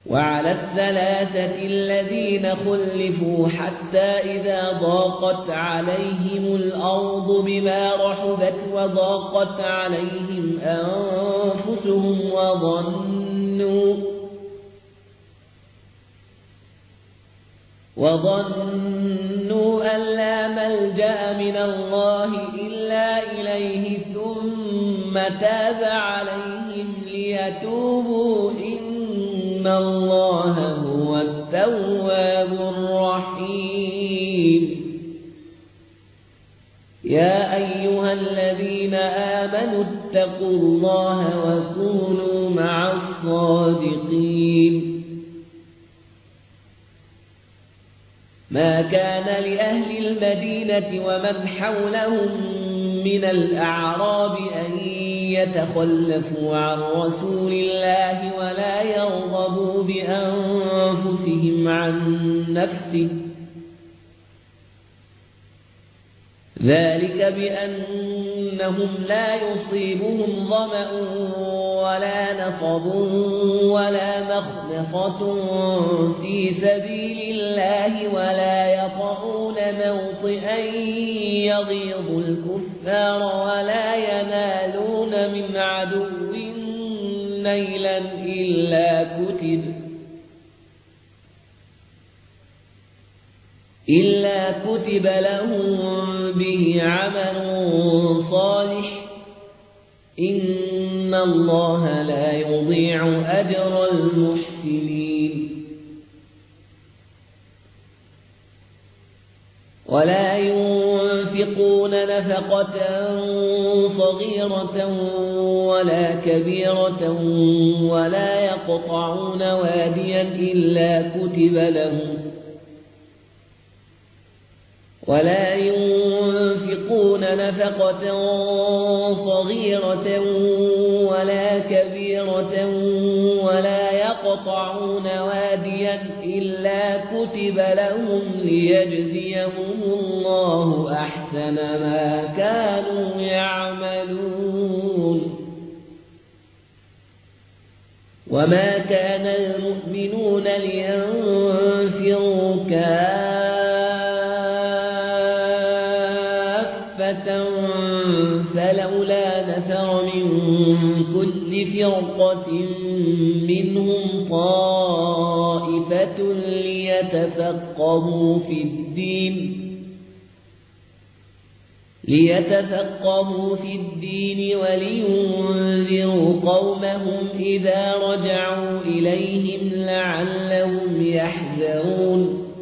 وعلى الثلاثة الذين خلفوا حتى إذا ضاقت عليهم الأرض بما رحبت وضاقت عليهم أنفسهم وظنوا أن لا ملجأ من الله إلا إليه ثم تاب عليهم ليتوبوا إن الله هو التواب الرحيم. يا أيها الذين آمنوا اتقوا الله وكونوا مع الصادقين. ما كان لأهل المدينة ومن حولهم من الأعراب أن يتخلفوا عن رسول الله ولا يرغبوا بأنفسهم عن نفسه، ذلك بأنهم لا يصيبهم ظمأ ولا نصب ولا مخمصة في سبيل الله ولا يطعون موطئا يغيظ الكفار ولا ينالون من عدو نيلا إلا كتب لهم به عمل صالح إن الله لا يضيع أجر المحسنين. ولا ينفقون نفقة صغيرة ولا كبيرة ولا يقطعون واديا إلا كتب لهم ليجزيهم الله أحسن ما كانوا يعملون. وما كان المؤمنون لينفروا كافة فلولا نفر من كل فرقة منهم طائفة ليتفقهوا في الدين ولينذروا قومهم إذا رجعوا إليهم لعلهم يحذرون.